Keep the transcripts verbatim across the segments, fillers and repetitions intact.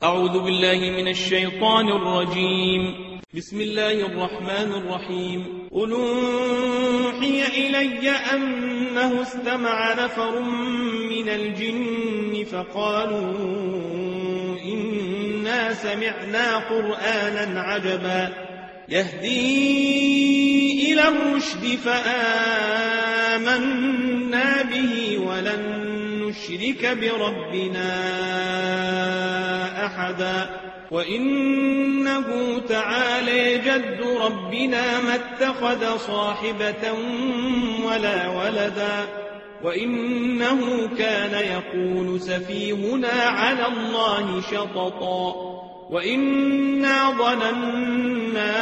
أعوذ بالله من الشيطان الرجيم. بسم الله الرحمن الرحيم. قل أوحي إلي أنه استمع نفر من الجن فقالوا إنا سمعنا قرآنا عجبا يهدي إلى الرشد فآمنا به ولن نشرك بربنا أحدا وإنه تعالى جد ربنا ما اتخذ صاحبة ولا ولدا وإنه كان يقول سفيهنا على الله شططا وإنا ظننا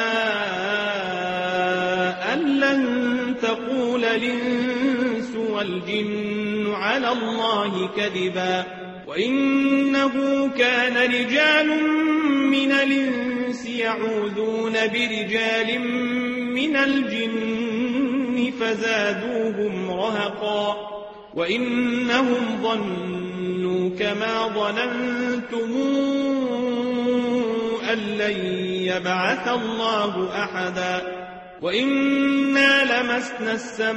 أن لن تقول الإنس والجن على الله كذبا وإنه كان رجال من الإنس يعوذون برجال من الجن فزادوهم رهقا وإنهم ظنوا كما ظننتم أن لن يبعث الله أحدا وإنا لمسنا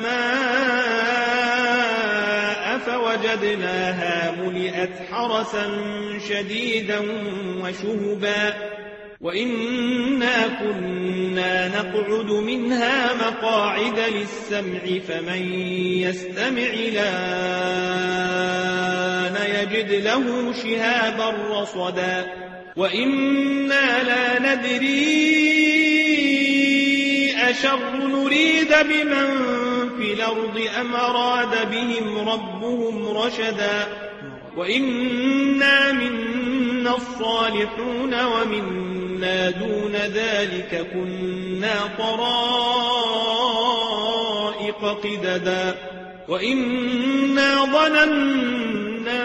السماء فوجدناها ملئت حرسا شديدا وشهبا وإنا كنا نقعد منها مقاعد للسمع فمن يستمع الآن يجد له شهابا رصدا وإنا لا ندري أشر نريد بمن في الأرض أم أراد بهم ربهم رشدا وإنا منا الصالحون ومنا دون ذلك كنا طرائق قددا وإنا ظننا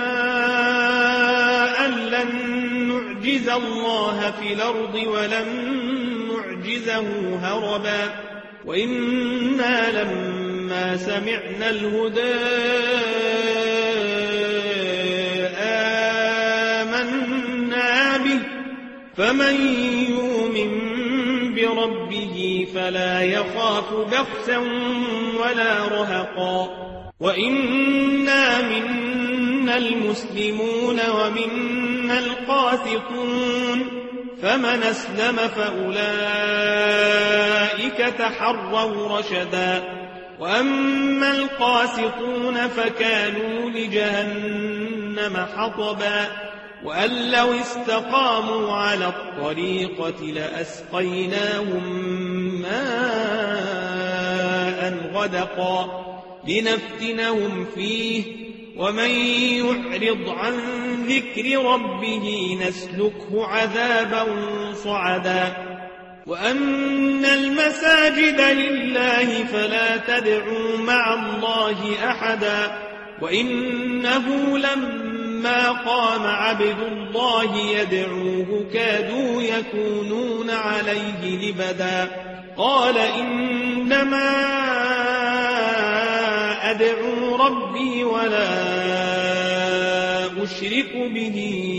أن لن نعجز الله في الأرض ولن نعجزه هربا وإنا لما سمعنا الهدى آمنا به فمن يؤمن بربه فلا يخاف بخسا ولا رهقا وإنا منا المسلمون ومنا القاسطون فمن أسلم فأولئك تحروا رشدا وأما القاسطون فكانوا لجهنم حطبا وأن لو استقاموا على الطريقة لأسقيناهم ماء غدقا لنفتنهم فيه ومن يعرض عن ذكر ربه نسلكه عذابا صعدا وأن المساجد لله فلا تدعوا مع الله أحدا وإنه لما قام عبد الله يدعوه كادوا يكونون عليه لبدا قال إنما أدعو ربي ولا أشرك به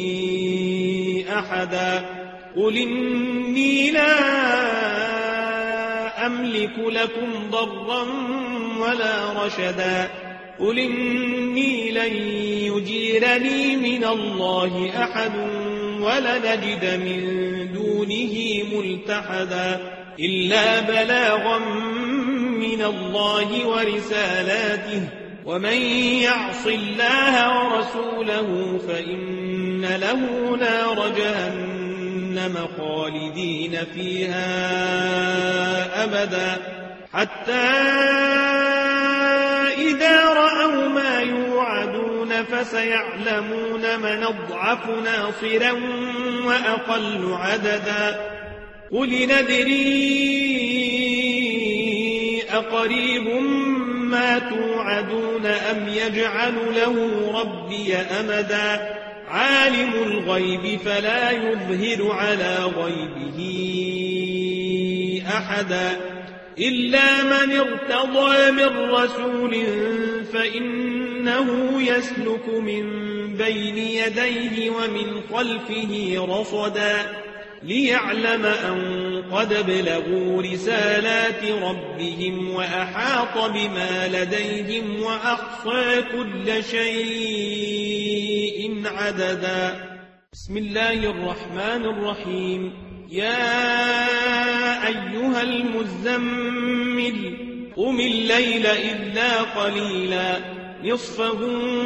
أحدا قل إني لا أملك لكم ضرا ولا رشدا قل إني لن يجيرني من الله أحد ولنجد من دونه ملتحدا إلا بلاغا من الله ورسالاته ومن يعص الله ورسوله فإن له نار جهنم خالدين فيها أبدا حتى إذا رأوا ما يوعدون فسيعلمون من أضعف ناصرا وأقل عددا قل ندري أقريب ما توعدون أم يجعل له ربي أمدا عالم الغيب فلا يظهر على غيبه أحدا إلا من ارتضى من رسول فإنه يسلك من بين يديه ومن خلفه رصدا ليعلم أن قد بلغوا رسالات ربهم وأحاط بما لديهم وأحصى كل شيء عددا. بسم الله الرحمن الرحيم. يا أيها المزمل قم الليل إلا قليلا نصفه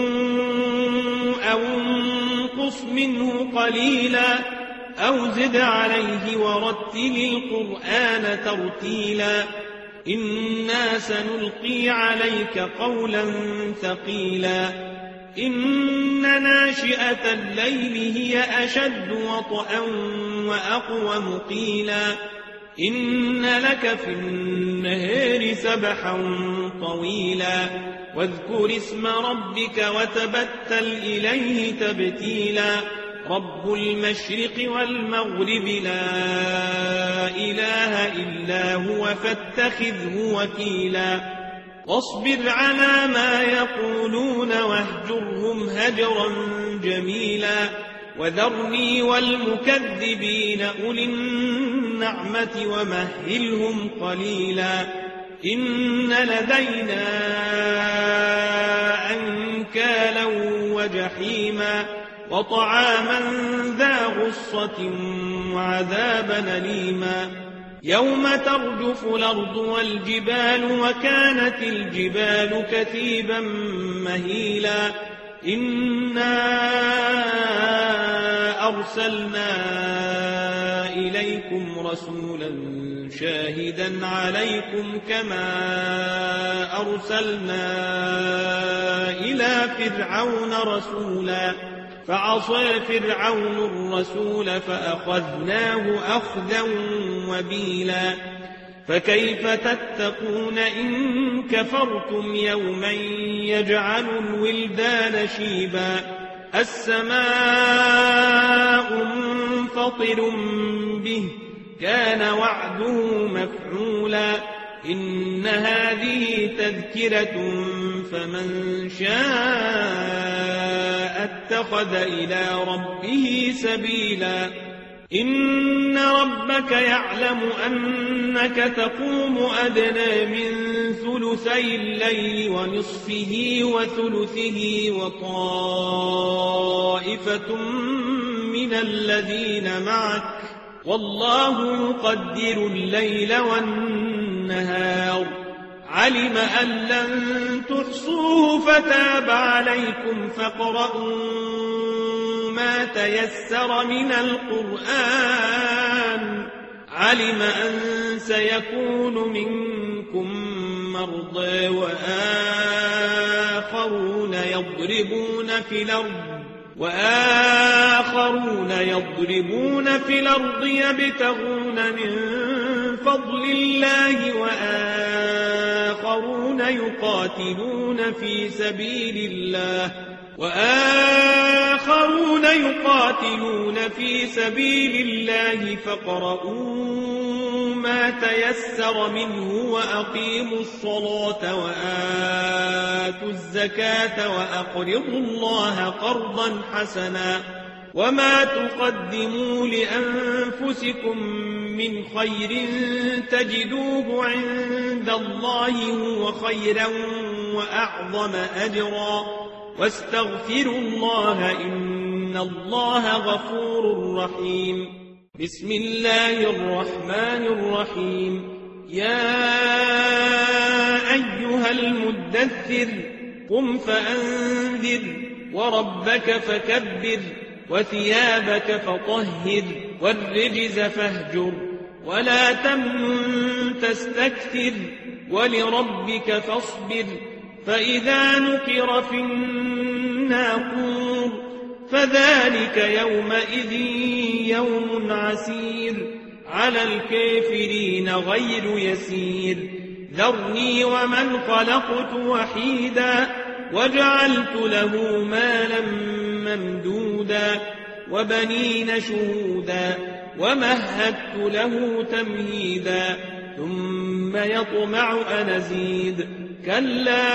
أو انقص منه قليلا أو زد عليه ورتل القرآن ترتيلا إنا سنلقي عليك قولا ثقيلا إن ناشئة الليل هي أشد وطئا وأقوم قيلا إن لك في النهار سبحا طويلا واذكر اسم ربك وتبتل إليه تبتيلا رب المشرق والمغرب لا إله إلا هو فاتخذه وكيلا واصبر على ما يقولون واهجرهم هجرا جميلا وذرني والمكذبين أولي النعمة ومهلهم قليلا إن لدينا أنكالا وجحيما وطعاما ذا غصة وعذابا أليما يوم ترجف الأرض والجبال وكانت الجبال كثيبا مهيلا إنا أرسلنا إليكم رسولا شاهدا عليكم كما أرسلنا إلى فرعون رسولا فعصى فرعون الرسول فأخذناه أخذا وبيلا فكيف تتقون إن كفرتم يوما يجعل الولدان شيبا السماء منفطر به كان وعده مفعولا إن هذه تذكرة فمن شاء اتخذ إلى ربه سبيلا إن ربك يعلم أنك تقوم أدنى من ثلثي الليل ونصفه وثلثه وطائفة من الذين معك والله يقدر الليل والنهار علم أن لن تحصوه فتاب عليكم فاقرؤوا ما تيسر من القرآن علم أن سيكون منكم مرضى وآخرون يضربون في الأرض وآخرون يضربون في الأرض يبتغون من فضل الله وآخرون يقاتلون في سبيل الله وآخرون يقاتلون في سبيل الله فاقرؤوا ما تيسر منه وأقيموا الصلاة وآتوا الزكاة وأقرضوا الله قرضا حسنا وما تقدموا لأنفسكم من خير تجدوه عند الله هو خيرا وأعظم أجرا واستغفروا الله إن الله غفور رحيم. بسم الله الرحمن الرحيم. يا أيها المدثر قم فأنذر وربك فكبر وثيابك فطهر والرجز فاهجر ولا تمنن تستكثر ولربك فاصبر فإذا نقر في الناقور فذلك يومئذ يوم عسير على الكافرين غير يسير ذرني ومن خلقت وحيدا وجعلت له مالا ممدودا وبنين شهودا ومهدت له تمهيدا ثم يطمع أن أزيد كلا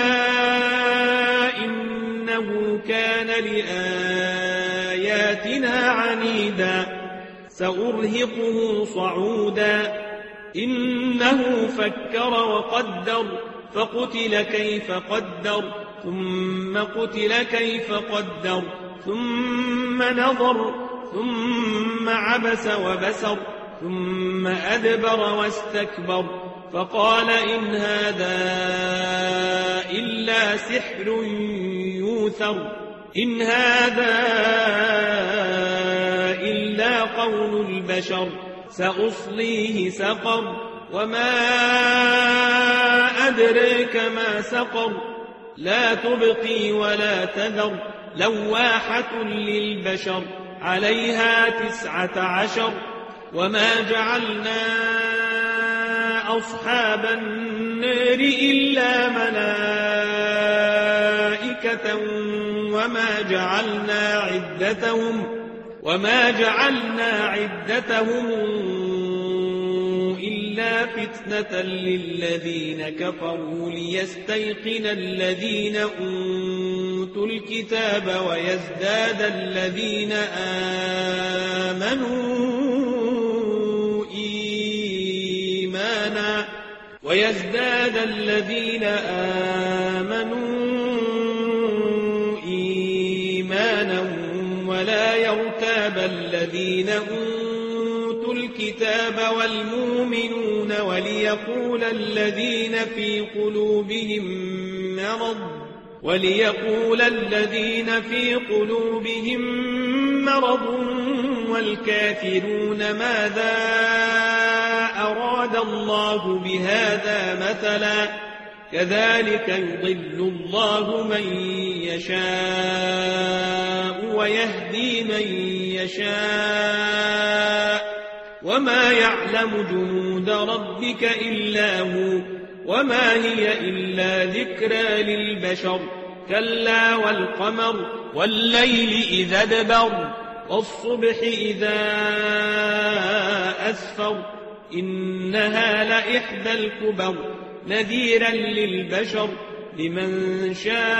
إنه كان لآياتنا عنيدا سأرهقه صعودا إنه فكر وقدر فقتل كيف قدر ثم قتل كيف قدر ثم نظر ثم عبس وبسر ثم أدبر واستكبر فقال إن هذا إلا سحر يوثر إن هذا إلا قول البشر سأصليه سقر وما أدريك ما سقر لا تبقي ولا تذر لواحة للبشر عليها تسعة عشر وما جعلنا أصحاب النار إلا ملائكة وما جعلنا عدتهم وما جعلنا عدتهم إلا فتنة للذين كفروا ليستيقن الذين أوتوا الكتاب ويزداد الذين آمنوا إيمانا ويزداد الذين آمنوا إيمانا ولا يرتاب الذين أوتوا الكتاب والمؤمنون وليقول الذين في قلوبهم مرض وليقول الذين في قلوبهم مرض والكافرون ماذا أراد الله بهذا مثلا كذلك يضل الله من يشاء ويهدي من يشاء وما يعلم جنود ربك إلا هو وما هي إلا ذكرى للبشر كلا والقمر والليل إذا ادبر والصبح إذا أسفر إنها لإحدى الكبر نذيرا للبشر لمن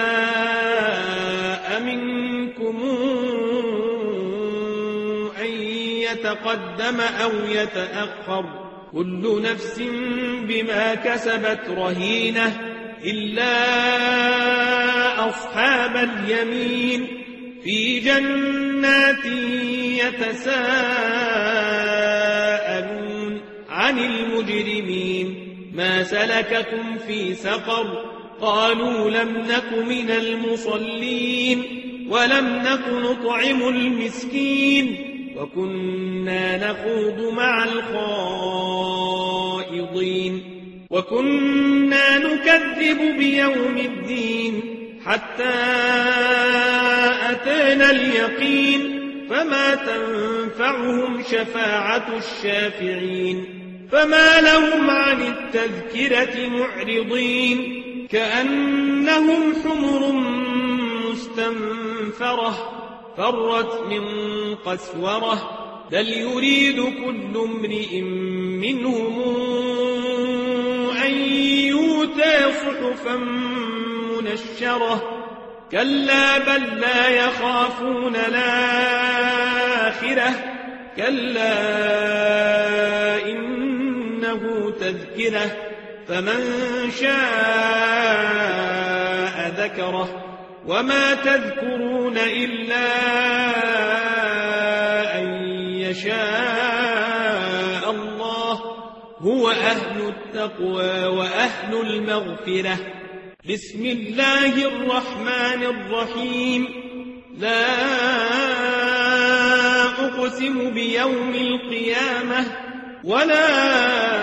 شاء منكم أن يتقدم أو يتأخر كل نفس بما كسبت رهينة إلا أصحاب اليمين في جنات يتساءلون عن المجرمين ما سلككم في سقر قالوا لم نك من المصلين ولم نك نطعم المسكين وكنا نخوض مع الخائضين وكنا نكذب بيوم الدين حتى أتانا اليقين فما تنفعهم شفاعة الشافعين فما لهم عن التذكرة معرضين كأنهم حمر مستنفرة فرت من قسورة بل يريد كل امرئ منهم أن يؤتى صحفا منشرة كلا بل لا يخافون الآخرة كلا إنه تذكرة فمن شاء ذكره وما تذكرون إلا أن يشاء الله هو أهل التقوى وأهل المغفرة بسم الله الرحمن الرحيم لا أقسم بيوم القيامة ولا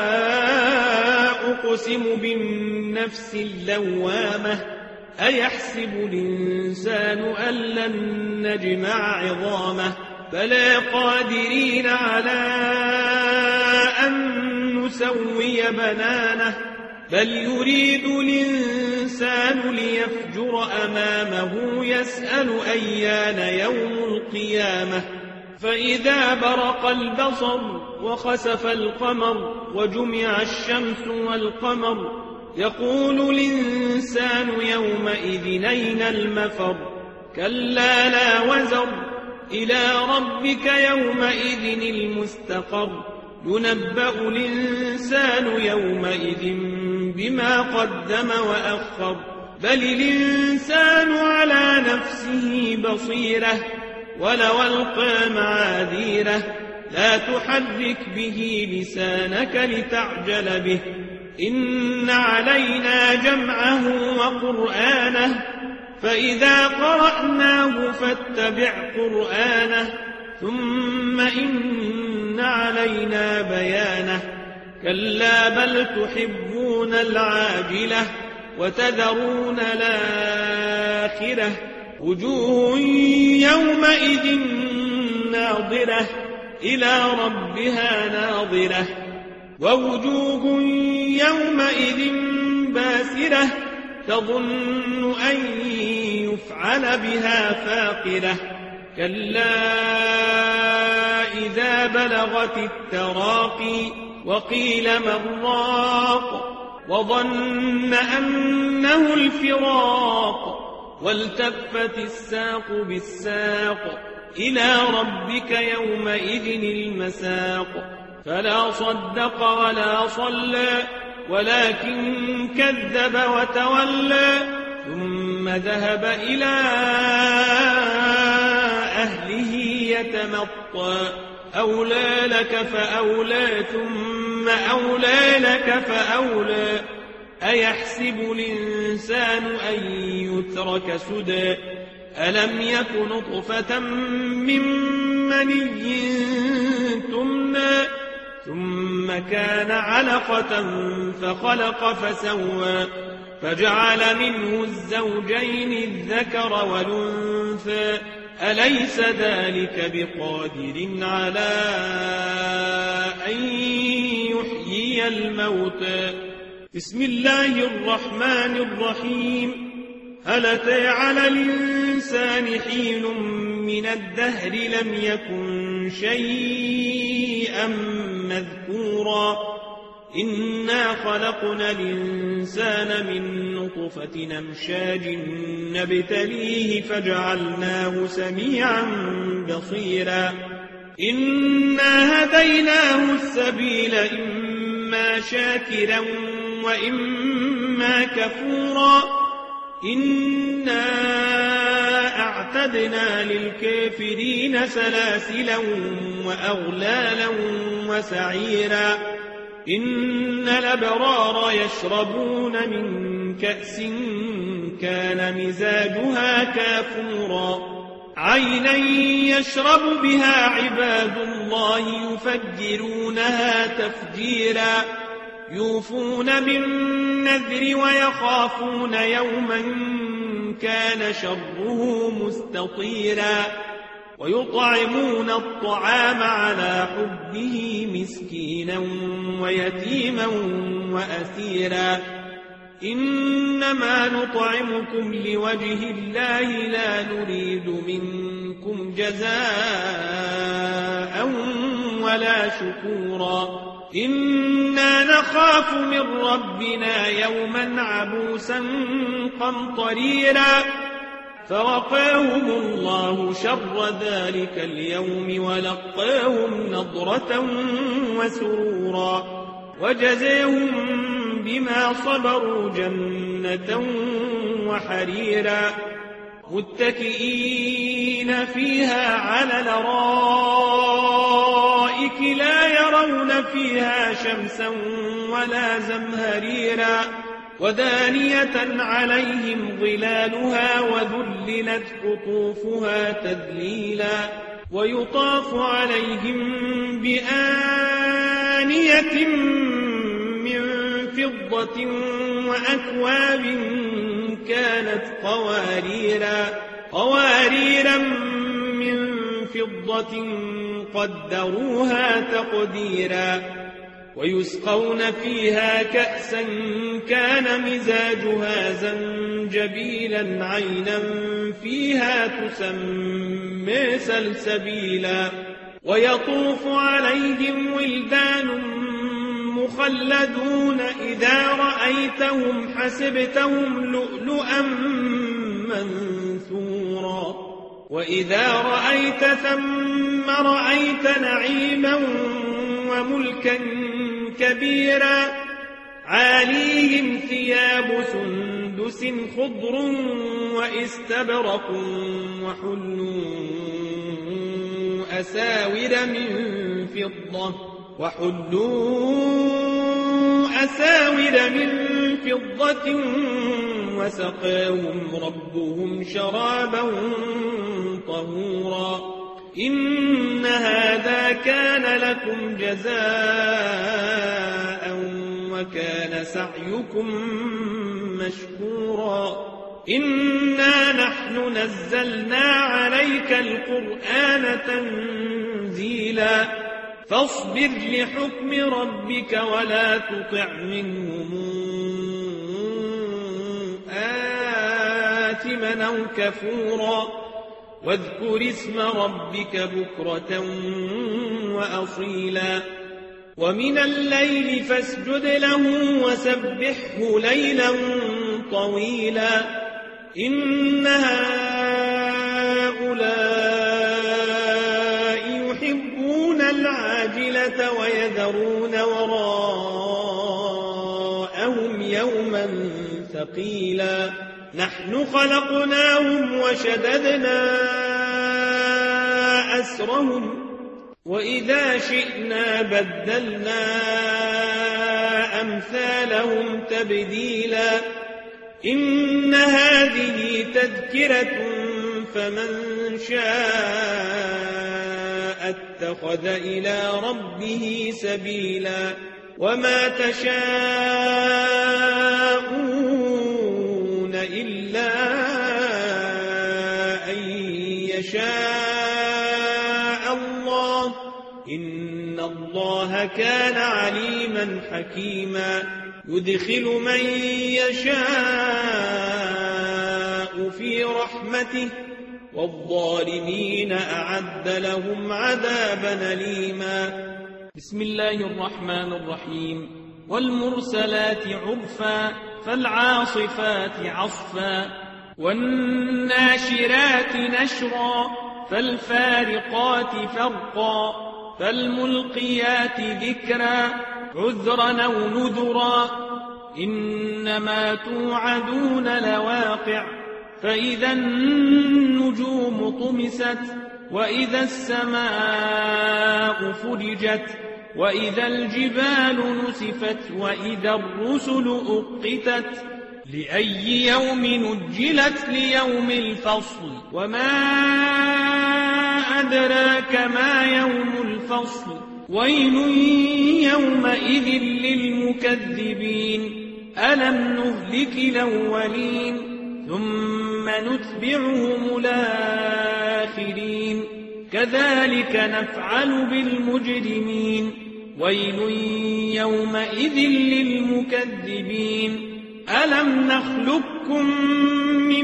أقسم بالنفس اللوامة أيحسب الإنسان أن لن نجمع عظامه بلى قادرين على أن نسوي بنانه بل يريد الإنسان ليفجر أمامه يسأل أيان يوم القيامة فإذا برق البصر وخسف القمر وجمع الشمس والقمر يقول الإنسان يومئذ أين المفر كلا لا وزر إلى ربك يومئذ المستقر ينبأ الإنسان يومئذ بما قدم وأخر بل الإنسان على نفسه بصيرة ولو ألقى معاذيره لا تحرك به لسانك لتعجل به إن علينا جمعه وقرآنه فإذا قرأناه فاتبع قرآنه ثم إن علينا بيانه كلا بل تحبون العاجلة وتذرون الآخرة وجوه يومئذ ناظرة إلى ربها ناظرة ووجوه يومئذ باسرة تظن أن يفعل بها فاقرة كلا إذا بلغت التراقي وقيل من راق وظن أنه الفراق والتفت الساق بالساق إلى ربك يومئذ المساق فلا صدق ولا صلى ولكن كذب وتولى ثم ذهب إلى أهله يتمطى أولى لك فأولى ثم أولى لك فأولى أيحسب الإنسان أن يترك سدى ألم يك نطفة من مني تمنى ثم كان علقة فخلق فسوى فجعل منه الزوجين الذكر والأنثى أليس ذلك بقادر على أن يحيي الموتى بسم الله الرحمن الرحيم هل أتى على الإنسان حين من الدهر لم يكن شيئا مذكورا إنا خلقنا الإنسان من نطفة أمشاج نبتليه فجعلناه سميعا بصيرا إنا هديناه السبيل إما شاكرا وإما كفورا إنا أعتدنا للكافرين سلاسلا وأغلالا وسعيرا إن الأبرار يشربون من كأس كان مزاجها كافورا عينا يشرب بها عباد الله يفجرونها تفجيرا يوفون بالنذر ويخافون يوما كان شره مستطيرا ويطعمون الطعام على حبه مسكينا ويتيما وأسيرا إنما نطعمكم لوجه الله لا نريد منكم جزاء ولا شكورا إنا نخاف من ربنا يوما عبوسا قمطريرا فوقاهم الله شر ذلك اليوم ولقاهم نضرة وسرورا وجزاهم بما صبروا جنة وحريرا متكئين فيها على الأرائك لا يرون فيها شمسا ولا زمهريرا ودانية عليهم ظلالها وذللت قطوفها تذليلا ويطاف عليهم بآنية من فضة وأكواب كانت قواريرا قواريرا من فضة قدروها تقديرا ويسقون فيها كأسا كان مزاجها زنجبيلا عينا فيها تسمى سلسبيلا ويطوف عليهم ولدان مخلدون إذا رأيتهم حسبتهم لؤلؤا منثورا وإذا رأيت ثم رأيت نعيما وملكا كبيرا عاليهم ثياب سندس خضر وإستبرق وحلوا أساور من فضة وحلوا أساور من فضة وسقاهم ربهم شرابا طهورا إن هذا كان لكم جزاء وكان سعيكم مشكورا إنا نحن نزلنا عليك القرآن تنزيلا فاصبر لحكم ربك ولا تطع منهم آثما أو كفورا واذكر اسم ربك بكرة وأصيلا ومن الليل فاسجد له وسبحه ليلا طويلا إن هؤلاء يحبون العاجلة ويذرون وراءهم يوما ثقيلا نحن خلقناهم وشددنا أسرهم وإذا شئنا بدلنا أمثالهم تبديلا إن هذه تذكرة فمن شاء اتخذ إلى ربه سبيلا وما تشاءون إلا أن يشاء الله إن الله كان عليما حكيما يدخل من يشاء في رحمته والظالمين أعد لهم عذابا أليما بسم الله الرحمن الرحيم والمرسلات عرفا فالعاصفات عصفا والناشرات نشرا فالفارقات فرقا فالملقيات ذكرا عذرا أو نذرا إنما توعدون لواقع فإذا النجوم طمست وإذا السماء فرجت وإذا الجبال نسفت وإذا الرسل أقتت لأي يوم نجلت ليوم الفصل وما أدراك ما يوم الفصل ويل يومئذ للمكذبين ألم نهلك الأولين ثم نتبعهم الآخرين كذلك نفعل بالمجرمين ويل يومئذ للمكذبين ألم نخلقكم من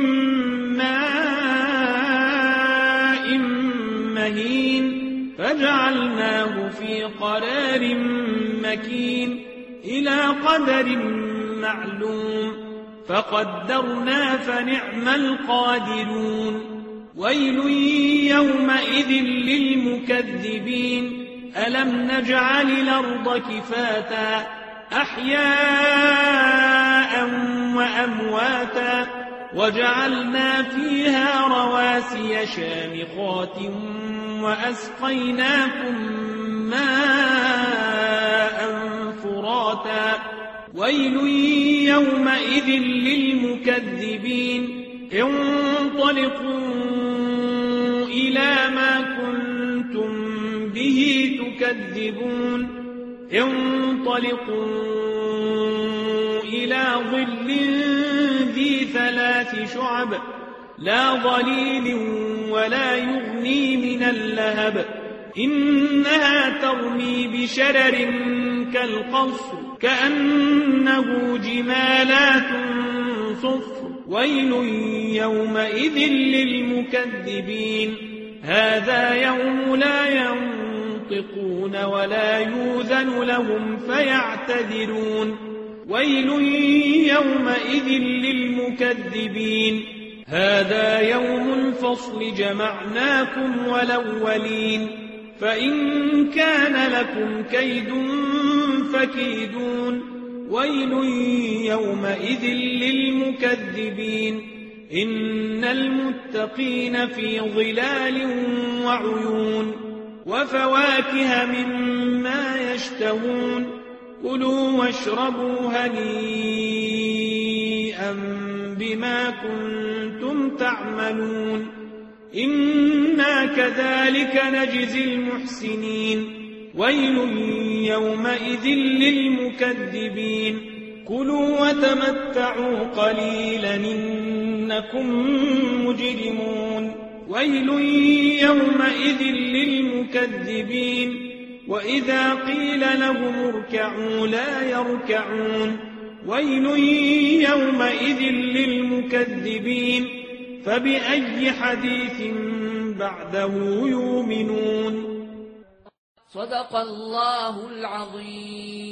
ماء مهين فجعلناه في قرار مكين إلى قدر معلوم فقدرنا فنعم القادرون ويل يومئذ للمكذبين ألم نجعل الأرض كفاتا أحياء وأمواتا وجعلنا فيها رواسي شامخات وأسقيناكم ماء فراتا ويل يومئذ للمكذبين انطلقوا إلى ما كنتم به تكذبون انطلقوا إلى ظل ذي ثلاث شعب لا ظليل ولا يغني من اللهب إنها ترمي بشرر كالقصر كأنه جمالات صفر ويل يومئذ للمكذبين هذا يوم لا ينظر ينطقون ولا يؤذن لهم فيعتذرون ويل يومئذ للمكذبين هذا يوم الفصل جمعناكم والأولين فإن كان لكم كيد فكيدون ويل يومئذ للمكذبين إن المتقين في ظلال وعيون وفواكه مما يشتهون كلوا واشربوا هنيئا بما كنتم تعملون إنا كذلك نجزي المحسنين ويل يومئذ للمكذبين كلوا وتمتعوا قليلا إنكم مجرمون ويل يومئذ للمكذبين وإذا قيل لهم اركعوا لا يركعون ويل يومئذ للمكذبين فبأي حديث بعده يؤمنون صدق الله العظيم.